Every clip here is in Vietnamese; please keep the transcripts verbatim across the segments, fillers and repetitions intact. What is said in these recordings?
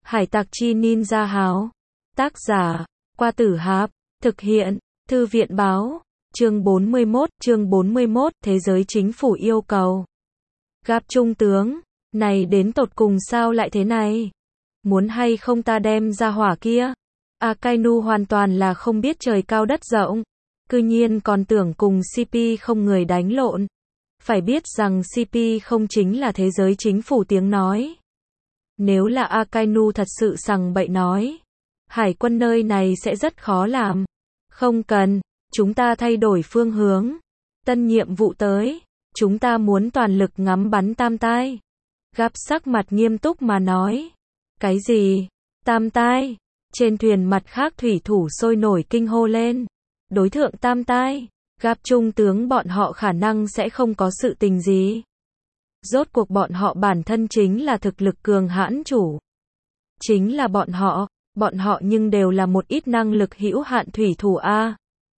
Hải tặc chi ninja háo. Tác giả, Qua Tử Hạp. Thực hiện, Thư viện báo. Chương bốn mươi mốt, chương bốn mươi mốt, Thế giới chính phủ yêu cầu. Gặp trung tướng, này đến tột cùng sao lại thế này? Muốn hay không ta đem ra hỏa kia? Akainu hoàn toàn là không biết trời cao đất rộng. Cư nhiên còn tưởng cùng xê pê không người đánh lộn. Phải biết rằng xê pê không chính là thế giới chính phủ tiếng nói. Nếu là Akainu thật sự sằng bậy nói, hải quân nơi này sẽ rất khó làm. Không cần, chúng ta thay đổi phương hướng. Tân nhiệm vụ tới, chúng ta muốn toàn lực ngắm bắn tam tai. Gáp sắc mặt nghiêm túc mà nói. Cái gì? Tam tai? Trên thuyền mặt khác thủy thủ sôi nổi kinh hô lên. Đối thượng tam tai, Gáp trung tướng bọn họ khả năng sẽ không có sự tình gì. Rốt cuộc bọn họ bản thân chính là thực lực cường hãn chủ. Chính là bọn họ, bọn họ nhưng đều là một ít năng lực hữu hạn thủy thủ A.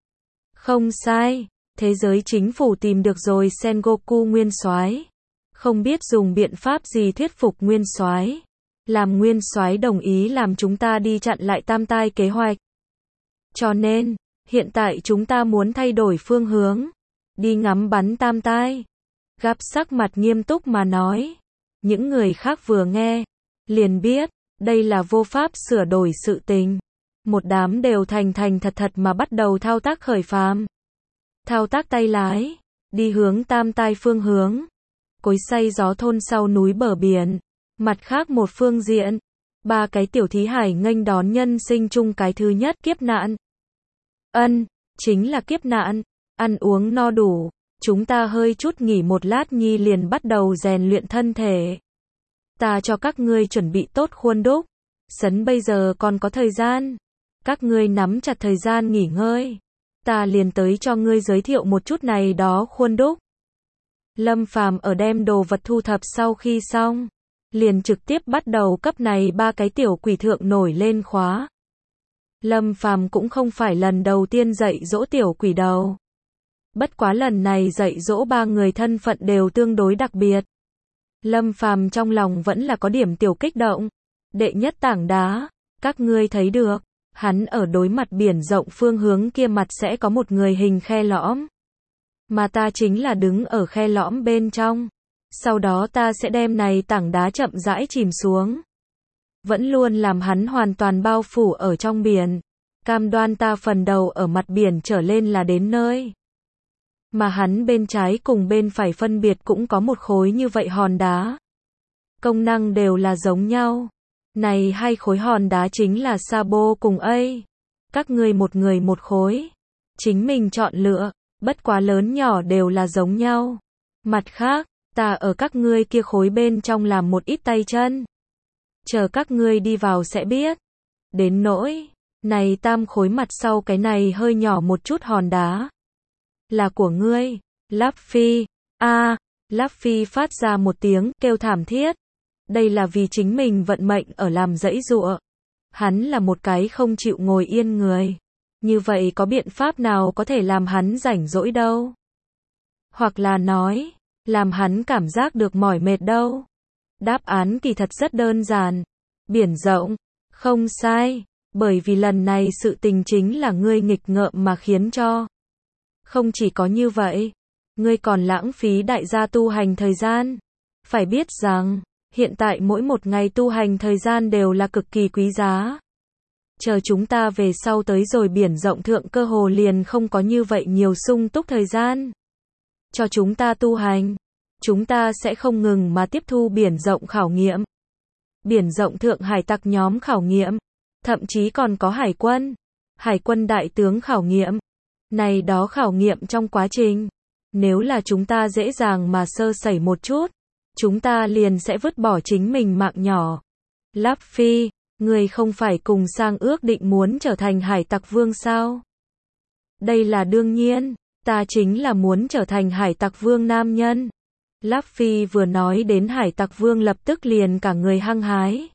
Không sai, thế giới chính phủ tìm được rồi Sengoku nguyên soái. Không biết dùng biện pháp gì thuyết phục nguyên soái, làm nguyên soái đồng ý làm chúng ta đi chặn lại tam tai kế hoạch. Cho nên, hiện tại chúng ta muốn thay đổi phương hướng, đi ngắm bắn tam tai. Gáp sắc mặt nghiêm túc mà nói. Những người khác vừa nghe, liền biết, đây là vô pháp sửa đổi sự tình. Một đám đều thành thành thật thật mà bắt đầu thao tác khởi phàm. Thao tác tay lái, đi hướng tam tai phương hướng. Cối xay gió thôn sau núi bờ biển. Mặt khác một phương diện, ba cái tiểu thí hải nghênh đón nhân sinh chung cái thứ nhất kiếp nạn. Ân, chính là kiếp nạn, ăn uống no đủ. Chúng ta hơi chút nghỉ một lát nhi liền bắt đầu rèn luyện thân thể. Ta cho các ngươi chuẩn bị tốt khuôn đúc. Sấn bây giờ còn có thời gian. Các ngươi nắm chặt thời gian nghỉ ngơi. Ta liền tới cho ngươi giới thiệu một chút này đó khuôn đúc. Lâm Phàm ở đem đồ vật thu thập sau khi xong, liền trực tiếp bắt đầu cấp này ba cái tiểu quỷ thượng nổi lên khóa. Lâm Phàm cũng không phải lần đầu tiên dạy dỗ tiểu quỷ đầu. Bất quá lần này dạy dỗ ba người thân phận đều tương đối đặc biệt. Lâm Phàm trong lòng vẫn là có điểm tiểu kích động. Đệ nhất tảng đá, các ngươi thấy được, hắn ở đối mặt biển rộng phương hướng kia mặt sẽ có một người hình khe lõm. Mà ta chính là đứng ở khe lõm bên trong. Sau đó ta sẽ đem này tảng đá chậm rãi chìm xuống. Vẫn luôn làm hắn hoàn toàn bao phủ ở trong biển. Cam đoan ta phần đầu ở mặt biển trở lên là đến nơi. Mà hắn bên trái cùng bên phải phân biệt cũng có một khối như vậy hòn đá. Công năng đều là giống nhau. Này hai khối hòn đá chính là Sabo cùng A. Các ngươi một người một khối. Chính mình chọn lựa, bất quá lớn nhỏ đều là giống nhau. Mặt khác, ta ở các ngươi kia khối bên trong làm một ít tay chân. Chờ các ngươi đi vào sẽ biết. Đến nỗi, này tam khối mặt sau cái này hơi nhỏ một chút hòn đá. Là của ngươi, Luffy. A, à, Luffy phát ra một tiếng kêu thảm thiết. Đây là vì chính mình vận mệnh ở làm dãy dụa. Hắn là một cái không chịu ngồi yên người. Như vậy có biện pháp nào có thể làm hắn rảnh rỗi đâu? Hoặc là nói, làm hắn cảm giác được mỏi mệt đâu? Đáp án kỳ thật rất đơn giản. Biển rộng, không sai, bởi vì lần này sự tình chính là ngươi nghịch ngợm mà khiến cho. Không chỉ có như vậy, ngươi còn lãng phí đại gia tu hành thời gian. Phải biết rằng, hiện tại mỗi một ngày tu hành thời gian đều là cực kỳ quý giá. Chờ chúng ta về sau tới rồi biển rộng thượng cơ hồ liền không có như vậy nhiều sung túc thời gian. Cho chúng ta tu hành, chúng ta sẽ không ngừng mà tiếp thu biển rộng khảo nghiệm. Biển rộng thượng hải tặc nhóm khảo nghiệm, thậm chí còn có hải quân, hải quân đại tướng khảo nghiệm. Này đó khảo nghiệm trong quá trình, nếu là chúng ta dễ dàng mà sơ sẩy một chút, chúng ta liền sẽ vứt bỏ chính mình mạng nhỏ. Luffy, ngươi không phải cùng sang ước định muốn trở thành hải tặc vương sao? Đây là đương nhiên, ta chính là muốn trở thành hải tặc vương nam nhân. Luffy vừa nói đến hải tặc vương lập tức liền cả người hăng hái.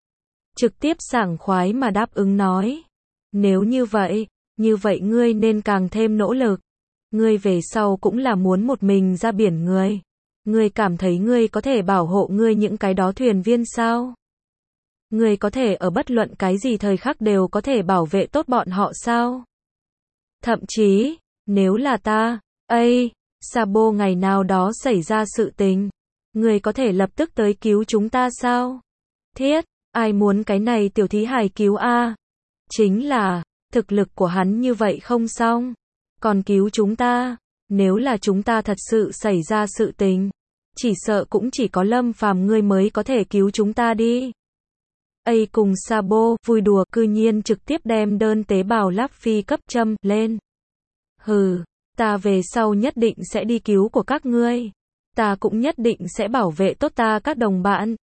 Trực tiếp sảng khoái mà đáp ứng nói. Nếu như vậy, như vậy ngươi nên càng thêm nỗ lực. Ngươi về sau cũng là muốn một mình ra biển người. Ngươi cảm thấy ngươi có thể bảo hộ ngươi những cái đó thuyền viên sao? Ngươi có thể ở bất luận cái gì thời khắc đều có thể bảo vệ tốt bọn họ sao? Thậm chí, nếu là ta, ây, Sabo ngày nào đó xảy ra sự tình, ngươi có thể lập tức tới cứu chúng ta sao? Thiết, ai muốn cái này tiểu thí hài cứu a? Chính là, thực lực của hắn như vậy không xong, còn cứu chúng ta, nếu là chúng ta thật sự xảy ra sự tình, chỉ sợ cũng chỉ có Lâm Phàm ngươi mới có thể cứu chúng ta đi. A cùng Sabo vui đùa cư nhiên trực tiếp đem đơn tế bào Luffy cấp châm lên. Hừ, ta về sau nhất định sẽ đi cứu của các ngươi. Ta cũng nhất định sẽ bảo vệ tốt ta các đồng bạn.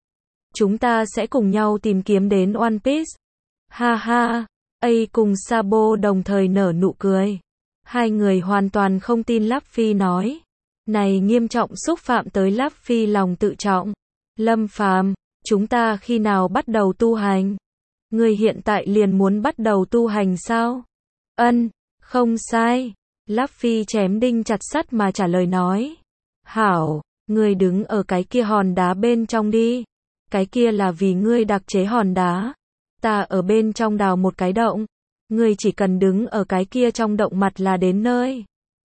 Chúng ta sẽ cùng nhau tìm kiếm đến One Piece. Ha ha, A cùng Sabo đồng thời nở nụ cười. Hai người hoàn toàn không tin Luffy nói. Này nghiêm trọng xúc phạm tới Luffy lòng tự trọng. Lâm Phàm, chúng ta khi nào bắt đầu tu hành? Ngươi hiện tại liền muốn bắt đầu tu hành sao? Ân, không sai. Luffy chém đinh chặt sắt mà trả lời nói. Hảo, ngươi đứng ở cái kia hòn đá bên trong đi. Cái kia là vì ngươi đặc chế hòn đá. Ta ở bên trong đào một cái động. Ngươi chỉ cần đứng ở cái kia trong động mặt là đến nơi.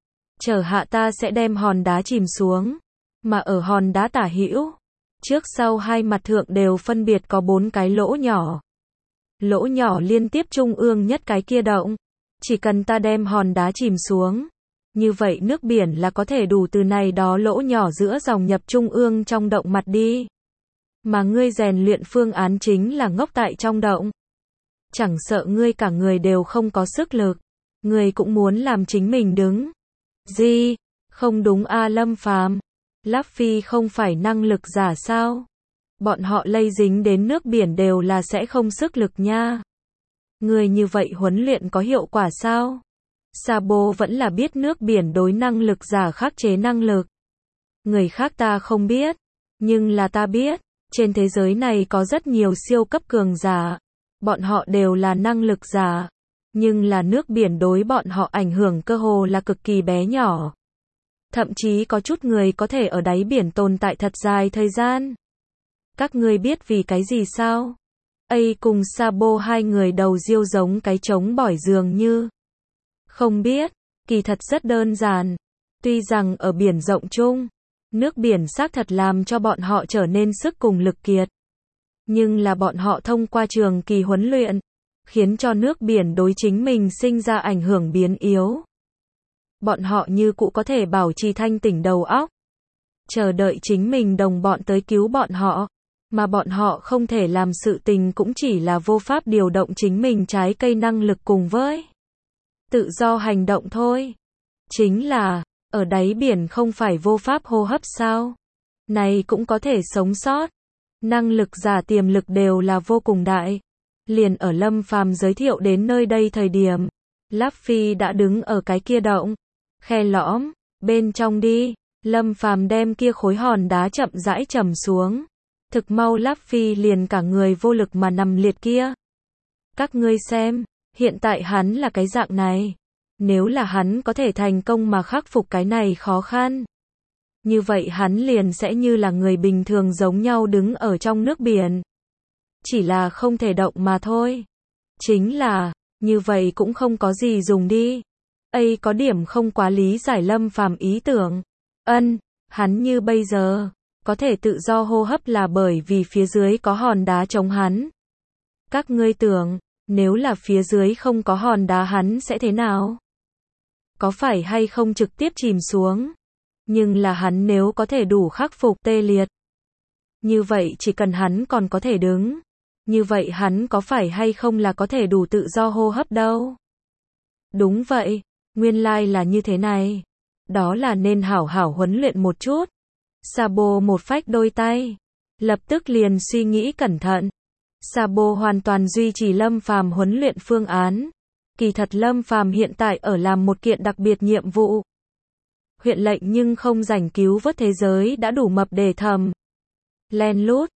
Chờ hạ ta sẽ đem hòn đá chìm xuống. Mà ở hòn đá tả hữu, trước sau hai mặt thượng đều phân biệt có bốn cái lỗ nhỏ. Lỗ nhỏ liên tiếp trung ương nhất cái kia động. Chỉ cần ta đem hòn đá chìm xuống, như vậy nước biển là có thể đủ từ này đó lỗ nhỏ giữa dòng nhập trung ương trong động mặt đi. Mà ngươi rèn luyện phương án chính là ngốc tại trong động. Chẳng sợ ngươi cả người đều không có sức lực, ngươi cũng muốn làm chính mình đứng. Gì? Không đúng a Lâm Phàm. Luffy không phải năng lực giả sao? Bọn họ lây dính đến nước biển đều là sẽ không sức lực nha. Người như vậy huấn luyện có hiệu quả sao? Sabo vẫn là biết nước biển đối năng lực giả khắc chế năng lực. Người khác ta không biết, nhưng là ta biết, trên thế giới này có rất nhiều siêu cấp cường giả. Bọn họ đều là năng lực giả, nhưng là nước biển đối bọn họ ảnh hưởng cơ hồ là cực kỳ bé nhỏ. Thậm chí có chút người có thể ở đáy biển tồn tại thật dài thời gian. Các ngươi biết vì cái gì sao? A cùng Sabo hai người đầu riêu giống cái trống bỏi dường như. Không biết, kỳ thật rất đơn giản. Tuy rằng ở biển rộng chung, nước biển xác thật làm cho bọn họ trở nên sức cùng lực kiệt. Nhưng là bọn họ thông qua trường kỳ huấn luyện, khiến cho nước biển đối chính mình sinh ra ảnh hưởng biến yếu. Bọn họ như cũ có thể bảo trì thanh tỉnh đầu óc, chờ đợi chính mình đồng bọn tới cứu bọn họ, mà bọn họ không thể làm sự tình cũng chỉ là vô pháp điều động chính mình trái cây năng lực cùng với tự do hành động thôi. Chính là, ở đáy biển không phải vô pháp hô hấp sao? Này cũng có thể sống sót. Năng lực giả tiềm lực đều là vô cùng đại. Liền ở Lâm Phàm giới thiệu đến nơi đây thời điểm, Luffy đã đứng ở cái kia động, khe lõm, bên trong đi. Lâm Phàm đem kia khối hòn đá chậm rãi trầm xuống. Thực mau Luffy liền cả người vô lực mà nằm liệt kia. Các ngươi xem, hiện tại hắn là cái dạng này. Nếu là hắn có thể thành công mà khắc phục cái này khó khăn, như vậy hắn liền sẽ như là người bình thường giống nhau đứng ở trong nước biển. Chỉ là không thể động mà thôi. Chính là, như vậy cũng không có gì dùng đi. A có điểm không quá lý giải Lâm Phàm ý tưởng. Ân, hắn như bây giờ, có thể tự do hô hấp là bởi vì phía dưới có hòn đá chống hắn. Các ngươi tưởng, nếu là phía dưới không có hòn đá hắn sẽ thế nào? Có phải hay không trực tiếp chìm xuống? Nhưng là hắn nếu có thể đủ khắc phục tê liệt, như vậy chỉ cần hắn còn có thể đứng, như vậy hắn có phải hay không là có thể đủ tự do hô hấp đâu? Đúng vậy, nguyên lai là như thế này. Đó là nên hảo hảo huấn luyện một chút. Sabo một phách đôi tay, lập tức liền suy nghĩ cẩn thận. Sabo hoàn toàn duy trì Lâm Phàm huấn luyện phương án. Kỳ thật Lâm Phàm hiện tại ở làm một kiện đặc biệt nhiệm vụ. Huyện lệnh nhưng không rảnh cứu vớt thế giới đã đủ mập để thầm. Len lút,